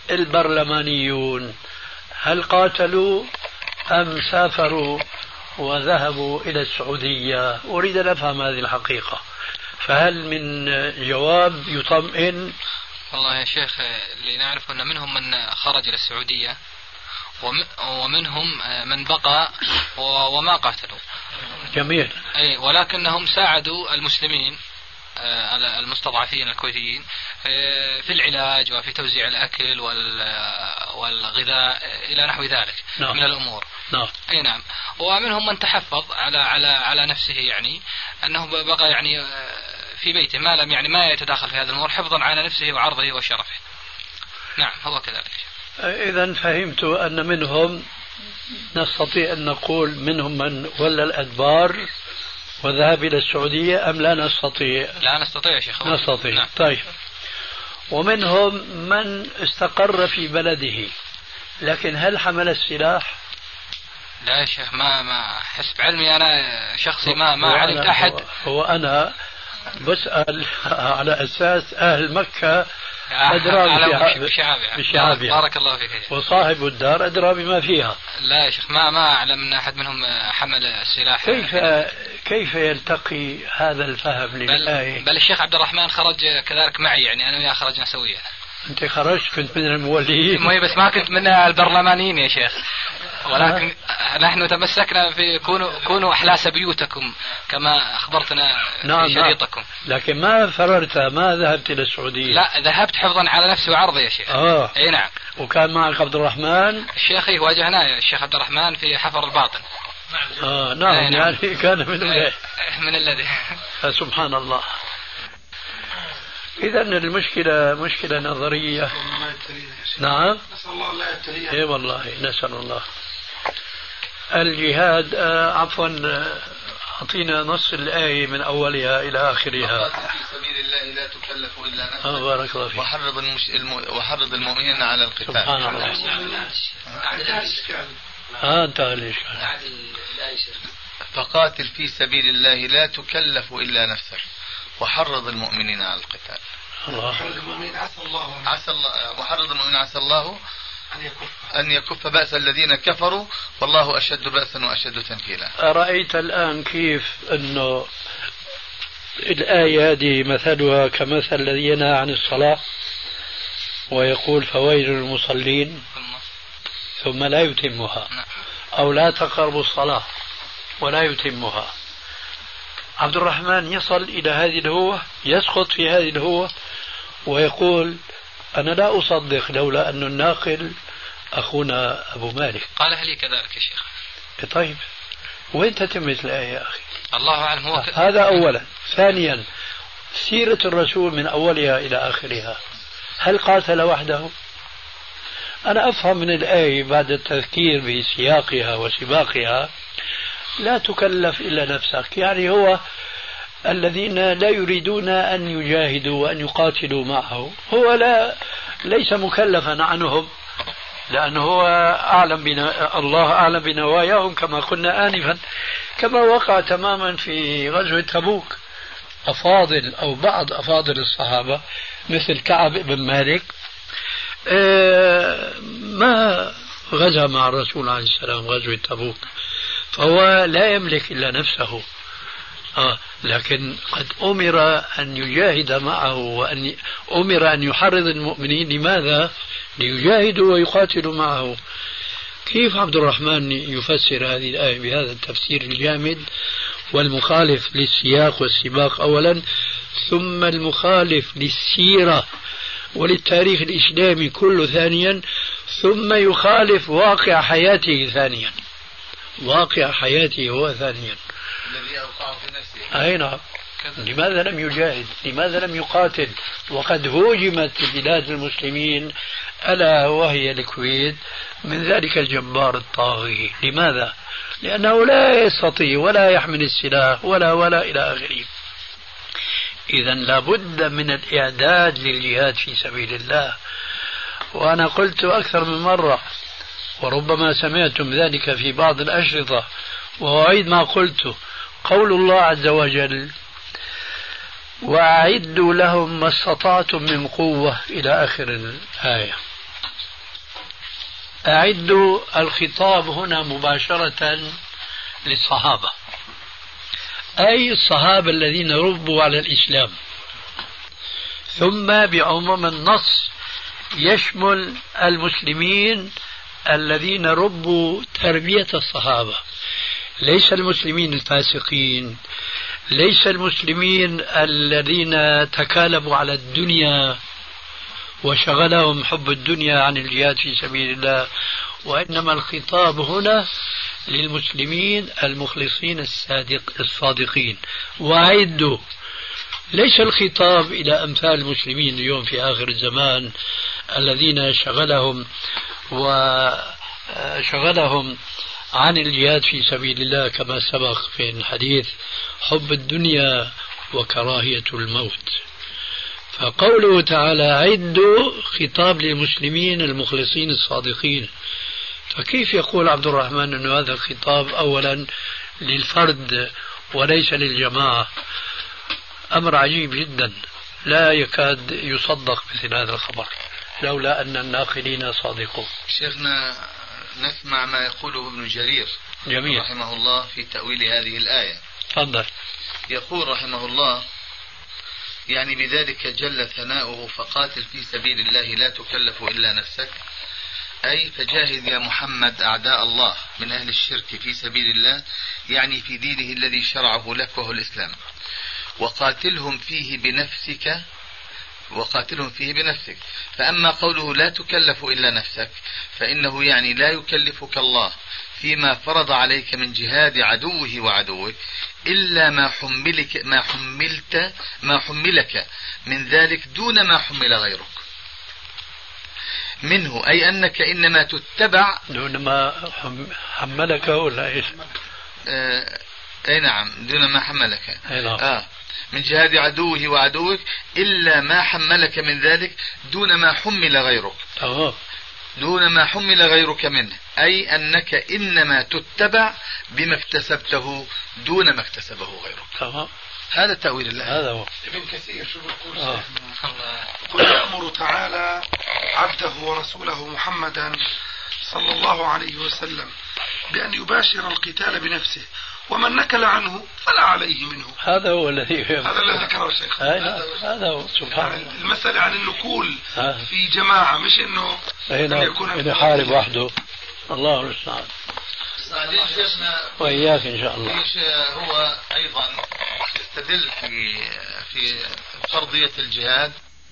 البرلمانيون هل قاتلوا أم سافروا وذهبوا إلى السعودية؟ أريد أن أفهم هذه الحقيقة، فهل من جواب يطمئن؟ والله يا شيخ اللي نعرف أن منهم من خرج إلى السعودية ومنهم من بقى وما قاتلوا. جميل. أي ولكنهم ساعدوا المسلمين المستضعفين الكويتيين في العلاج وفي توزيع الأكل والغذاء إلى نحو ذلك. نعم. من الأمور. نعم. أي نعم. ومنهم من تحفظ على نفسه، يعني أنه بقى يعني في بيته ما لم يعني ما يتداخل في هذا الأمور حفظا على نفسه وعرضه وشرفه. نعم هو كذلك. إذا فهمت أن منهم نستطيع أن نقول منهم من ولى الأدبار وذهب إلى السعودية أم لا نستطيع؟ لا نستطيع يا شيخ. نستطيع. نعم. طيب. ومنهم من استقر في بلده، لكن هل حمل السلاح؟ لا يا شيخ ما حسب علمي أنا شخصي ما علمت أحد. هو أنا بسأل على أساس أهل مكة أدرى بشعابها. بارك الله فيك. وصاحب الدار أدرى بما فيها. لا يا شيخ ما أعلم أن أحد منهم حمل السلاح. كيف يلتقي هذا الفهم للآية؟ بل الشيخ عبد الرحمن خرج كذلك معي، يعني أنا وياه خرجنا سويا. أنت خرجت كنت من الموليين؟ بس ما كنت من البرلمانيين يا شيخ، ولكن نحن تمسكنا في كونوا أحلاس بيوتكم كما أخبرتنا في شريطكم. نعم. لكن ما فررت، ما ذهبت إلى السعودية؟ لا ذهبت حفظا على نفسي وعرضي يا شيخ. أي نعم. وكان معك عبد الرحمن؟ الشيخ واجهناه الشيخ عبد الرحمن في حفر الباطن. نعم. يعني كان من الذي سبحان الله. إذا المشكلة مشكلة نظرية. نعم. نسأل الله لا يبتليها. إيه والله نسأل الله. الجهاد عفوا أعطينا نص الآية من أولها إلى آخرها. في سبيل الله لا تكلف إلا نفسك. بارك الله فيك. وحرض المؤمنين على القتال. سبحان الله. انتهى الإشكال. فقاتل في سبيل الله لا تكلف إلا نفسك وحرض المؤمنين على القتال. وحرض المؤمنين عسى الله أن يكف بأس الذين كفروا والله أشد بأسا وأشد تنكيلا. أرأيت الآن كيف أنه الآية هذه مثلها كمثل الذي ينهى عن الصلاة ويقول فويل للمصلين ثم لا يتمها، أو لا تقربوا الصلاة ولا يتمها. عبد الرحمن يصل إلى هذه الهوة، يسقط في هذه الهوة ويقول أنا لا أصدق لولا أن الناقل أخونا أبو مالك. قالها لي كذلك يا شيخ. طيب وين تتمة الآية يا أخي؟ الله أعلم. هو هذا أولا. ثانيا سيرة الرسول من أولها إلى آخرها هل قاتل وحده؟ أنا أفهم من الآية بعد التذكير بسياقها وسباقها لا تكلف إلا نفسك، يعني هو الذين لا يريدون أن يجاهدوا وأن يقاتلوا معه هو ليس مكلفا عنهم، لأنه هو الله أعلم بنواياهم كما قلنا آنفا، كما وقع تماما في غزوة تبوك. أفاضل أو بعض أفاضل الصحابة مثل كعب بن مالك ما غزا مع الرسول عليه السلام غزوة تبوك، فهو لا يملك إلا نفسه. لكن قد أمر أن يجاهد معه وأن أمر أن يحرض المؤمنين. لماذا؟ ليجاهدوا ويقاتلوا معه. كيف عبد الرحمن يفسر هذه الآية بهذا التفسير الجامد والمخالف للسياق والسباق أولا، ثم المخالف للسيرة وللتاريخ الإسلامي كله ثانيا، ثم يخالف واقع حياته ثانيا، واقع حياته هو ثانيا الذي أوقعه في نفسه. أي نعم. لماذا لم يجاهد؟ لماذا لم يقاتل وقد هوجمت بلاد المسلمين ألا وهي الكويت من ذلك الجبار الطاغي؟ لماذا؟ لأنه لا يستطيع ولا يحمل السلاح ولا إلى آخره. إذا لابد من الإعداد للجهاد في سبيل الله. وأنا قلت أكثر من مرة وربما سمعتم ذلك في بعض الأشرطة وأعيد ما قلت، قول الله عز وجل وأعدوا لهم ما استطعتم من قوة إلى آخر الآية. أعدوا الخطاب هنا مباشرة للصحابة، أي الصحابة الذين ربوا على الإسلام، ثم بعموم النص يشمل المسلمين الذين ربوا تربية الصحابة، ليس المسلمين الفاسقين، ليس المسلمين الذين تكالبوا على الدنيا وشغلهم حب الدنيا عن الجهاد في سبيل الله، وإنما الخطاب هنا للمسلمين المخلصين الصادقين. وأعدوا، ليس الخطاب إلى أمثال المسلمين اليوم في آخر الزمان الذين شغلهم عن الجهاد في سبيل الله كما سبق في الحديث حب الدنيا وكراهية الموت. فقوله تعالى عدوا خطاب للمسلمين المخلصين الصادقين، فكيف يقول عبد الرحمن أن هذا الخطاب أولا للفرد وليس للجماعة؟ أمر عجيب جدا، لا يكاد يصدق مثل هذا الخبر لولا أن الناقلين صادقون. شيخنا نسمع ما يقوله ابن جرير جميل رحمه الله في تأويل هذه الآية. تفضل. يقول رحمه الله يعني بذلك جل ثناؤه فقاتل في سبيل الله لا تكلف إلا نفسك، أي فجاهد يا محمد أعداء الله من أهل الشرك في سبيل الله، يعني في دينه الذي شرعه لك وهو الإسلام، وقاتلهم فيه بنفسك. فأما قوله لا تكلف إلا نفسك فإنه يعني لا يكلفك الله فيما فرض عليك من جهاد عدوه وعدوك إلا ما حملك من ذلك دون ما حمل غيرك منه، أي أنك إنما تتبع دون ما حملك ولا إيش؟ أي نعم دون ما حملك نعم. من جهاد عدوه وعدوك إلا ما حملك من ذلك دون ما حمل غيرك دون ما حمل غيرك منه، أي أنك إنما تتبع بما اكتسبته دون ما اكتسبه غيرك. هذا تأويل الله. هذا هو ابن كثير شو بيقول؟ قل يأمر تعالى عبده ورسوله محمدا صلى الله عليه وسلم بأن يباشر القتال بنفسه، ومن نكل عنه فلا عليه منه. هذا هو الذي ذكره الشيخ. هذا هو سبحان الله. المسألة عن النكول في جماعة، مش إنه يكون يحارب وحده. الله المستعان. وإياك إن شاء الله. هو أيضا يستدل في فرضية الجهاد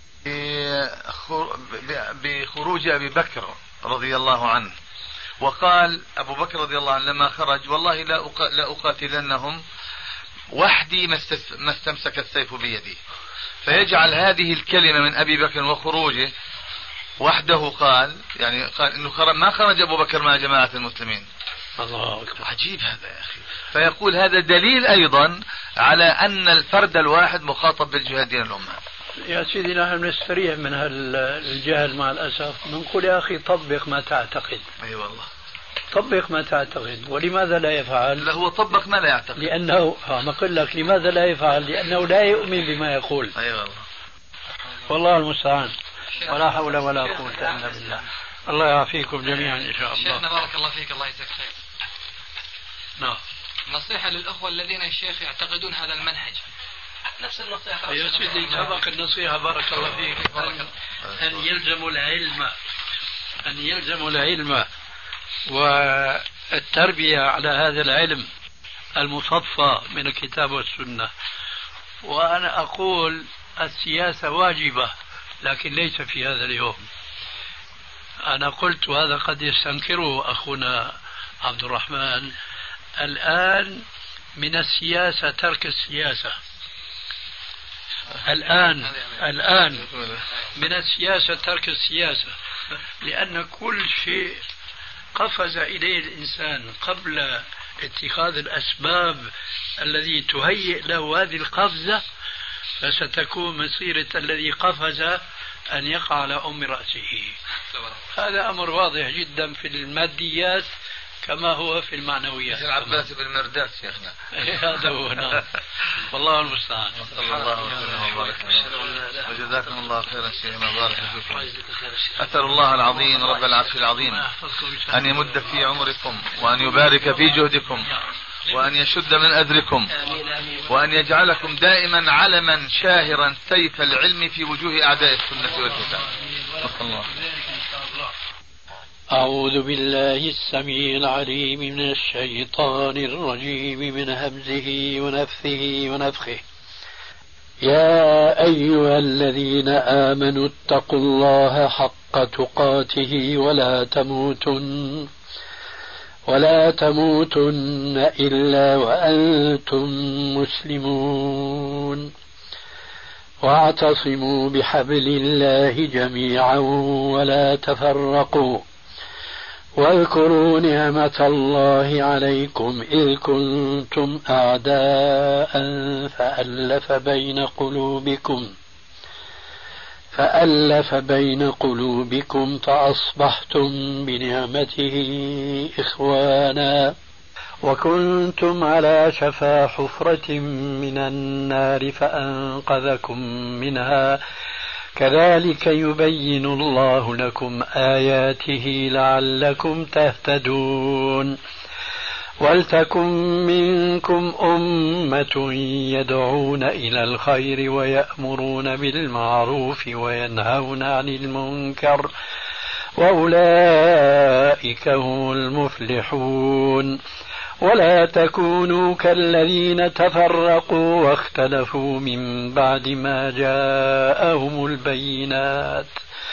بخروج أبي بكر رضي الله عنه، وقال أبو بكر رضي الله عنه لما خرج والله لا أقاتلنهم وحدي ما استمسك السيف بيدي، فيجعل هذه الكلمة من أبي بكر وخروجه وحده، قال إنه ما خرج أبو بكر مع جماعة المسلمين. الله أكبر. عجيب هذا يا أخي. فيقول هذا دليل أيضا على أن الفرد الواحد مخاطب بالجهاد دين الأمة. يا سيدي نحن نستريح من الجهل مع الأسف، نقول يا أخي طبق ما تعتقد. أي والله طبق ما تعتقد. ولماذا لا يفعل؟ لا هو طبق ما لا يعتقد، لأنه ما أقول لك لماذا لا يفعل؟ لأنه لا يؤمن بما يقول. أي والله. والله المستعان، ولا حول ولا قوة إلا بالله. الله يعافيكم جميعا إن شاء الله. شيخنا بارك الله فيك، الله يجزاك خير. نعم. نصيحة للأخوة الذين الشيخ يعتقدون هذا المنهج. نفس النصيحة يا سيدي سبق النصيحة بارك الله فيك أن يلزموا العلم والتربية على هذا العلم المصفى من الكتاب والسنة. وأنا أقول السياسة واجبة لكن ليس في هذا اليوم. أنا قلت وهذا قد يستنكره أخونا عبد الرحمن، الآن من السياسة ترك السياسة. الآن من السياسة ترك السياسة، لأن كل شيء قفز إليه الإنسان قبل اتخاذ الأسباب الذي تهيئ له هذه القفزة، فستكون مسيرة الذي قفز أن يقع على أم رأسه. هذا أمر واضح جدا في الماديات كما هو في المعنويات. مثل العباس بن مرداس شيخنا. هذا هو. نعم. والله المستعان. صلى الله وسلم وبارك. وجزاكم الله خيرا شيخنا، بارك فيكم. أسأل الله العظيم رب العرش العظيم أن يمد في عمركم وأن يبارك في جهدكم وأن يشد من أذركم وأن يجعلكم دائما علما شاهرا سيف العلم في وجوه أعداء السنة والجماعة. الله. أعوذ بالله السميع العليم من الشيطان الرجيم من همزه ونفثه ونفخه. يا أيها الذين آمنوا اتقوا الله حق تقاته ولا تموتن إلا وأنتم مسلمون. واعتصموا بحبل الله جميعا ولا تفرقوا. واذكروا نعمة الله عليكم إذ كنتم أعداء فألف بين قلوبكم فأصبحتم بنعمته إخوانا وكنتم على شفا حفرة من النار فأنقذكم منها كذلك يبين الله لكم آياته لعلكم تهتدون. ولتكن منكم أمة يدعون إلى الخير ويأمرون بالمعروف وينهون عن المنكر وأولئك هم المفلحون. ولا تكونوا كالذين تفرقوا واختلفوا من بعد ما جاءهم البينات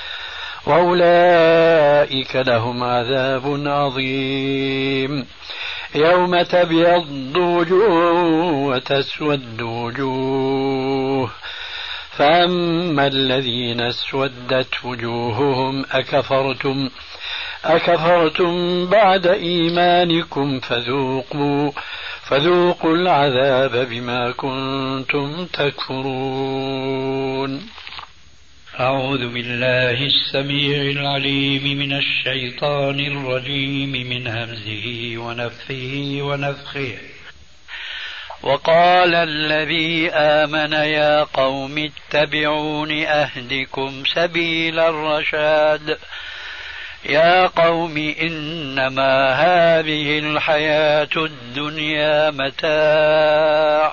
وأولئك لهم عذاب عظيم. يوم تبيض وجوه وتسود وجوه فأما الذين اسودت وجوههم أكفرتم بعد إيمانكم فذوقوا العذاب بما كنتم تكفرون. أعوذ بالله السميع العليم من الشيطان الرجيم من همزه ونفثه ونفخه. وقال الذي آمن يا قوم اتبعون أهدكم سبيل الرشاد. يا قوم إنما هذه الحياة الدنيا متاع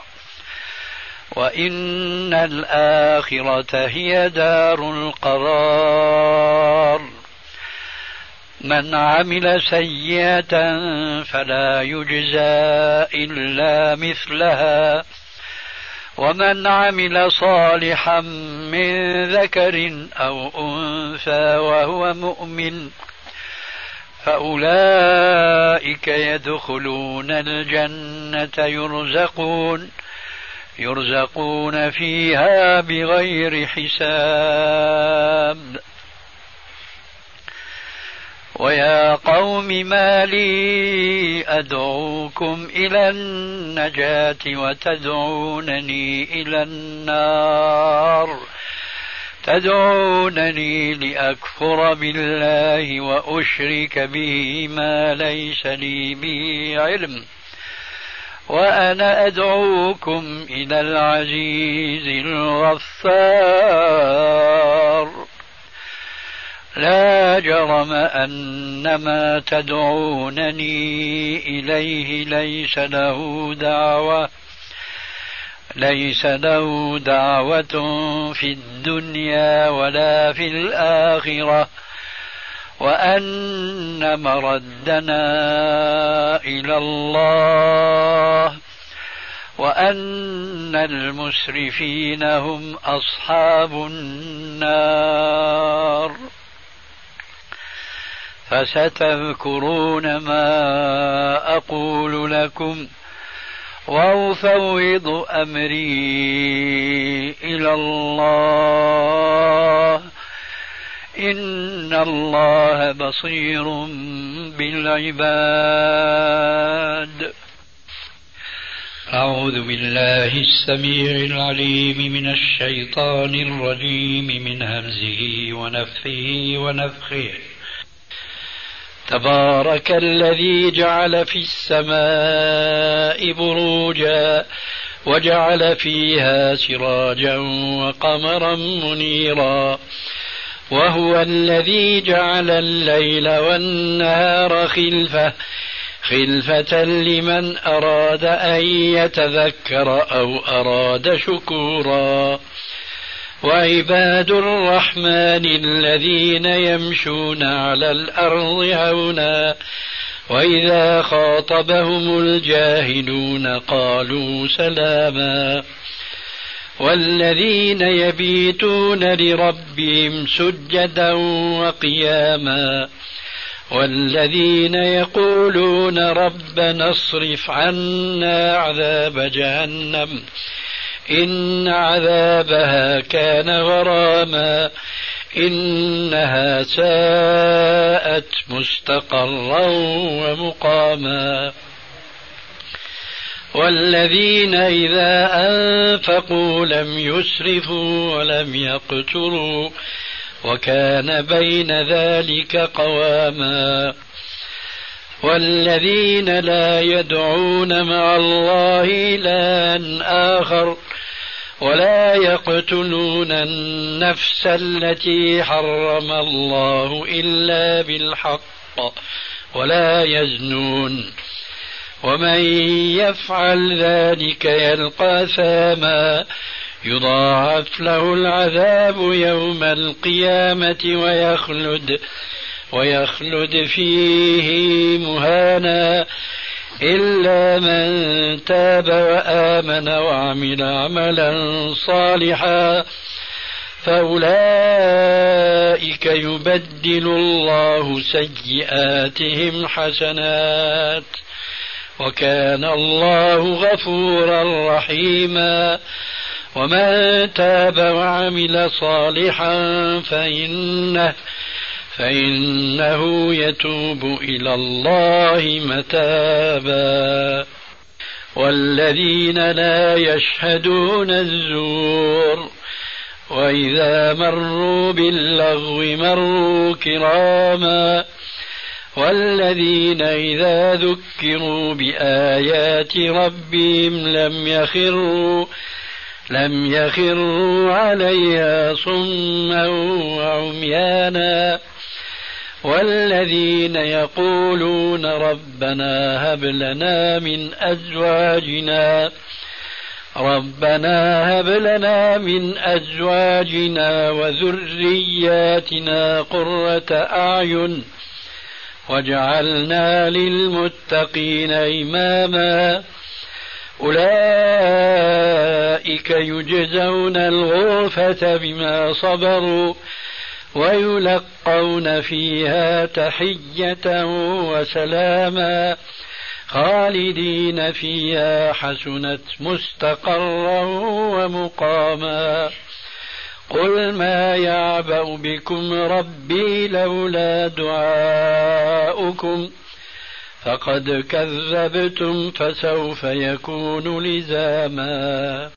وإن الآخرة هي دار القرار. من عمل سيئة فلا يجزى إلا مثلها ومن عمل صالحا من ذكر أو أنثى وهو مؤمن فأولئك يدخلون الجنة يرزقون فيها بغير حساب. ويا قوم ما لي أدعوكم إلى النجاة وتدعونني إلى النار تدعونني لأكفر بالله وأشرك به ما ليس لي به علم وأنا أدعوكم إلى العزيز الغفار. لا جرم أن ما تدعونني إليه ليس له دعوة في الدنيا ولا في الآخرة وأن مردنا إلى الله وأن المسرفين هم أصحاب النار. فستذكرون ما أقول لكم وأفوض أمري إلى الله إن الله بصير بالعباد. أعوذ بالله السميع العليم من الشيطان الرجيم من همزه ونفثه ونفخه. تبارك الذي جعل في السماء بروجا وجعل فيها سراجا وقمرا منيرا وهو الذي جعل الليل والنهار خلفة لمن أراد أن يتذكر أو أراد شكورا وعباد الرحمن الذين يمشون على الأرض هونا وإذا خاطبهم الجاهلون قالوا سلاما والذين يبيتون لربهم سجدا وقياما والذين يقولون ربنا اصرف عنا عذاب جهنم إن عذابها كان غراما إنها ساءت مستقرا ومقاما والذين إذا أنفقوا لم يسرفوا ولم يقتروا وكان بين ذلك قواما والذين لا يدعون مع الله إلها آخر ولا يقتلون النفس التي حرم الله إلا بالحق ولا يزنون ومن يفعل ذلك يلقى ثاما يضاعف له العذاب يوم القيامة ويخلد فيه مهانا إلا من تاب وآمن وعمل عملا صالحا فأولئك يبدل الله سيئاتهم حسنات وكان الله غفورا رحيما ومن تاب وعمل صالحا فإنه يتوب إلى الله متابا والذين لا يشهدون الزور وإذا مروا باللغو مروا كراما والذين إذا ذكروا بآيات ربهم لم يخروا عليها صما وعميانا والذين يقولون ربنا هب لنا من أزواجنا وذرياتنا قرة أعين واجعلنا للمتقين إماما أولئك يجزون الغرفة بما صبروا ويلقون فيها تحية وسلاما خالدين فيها حسنت مستقرا ومقاما قل ما يعبأ بكم ربي لولا دعاؤكم فقد كذبتم فسوف يكون لزاما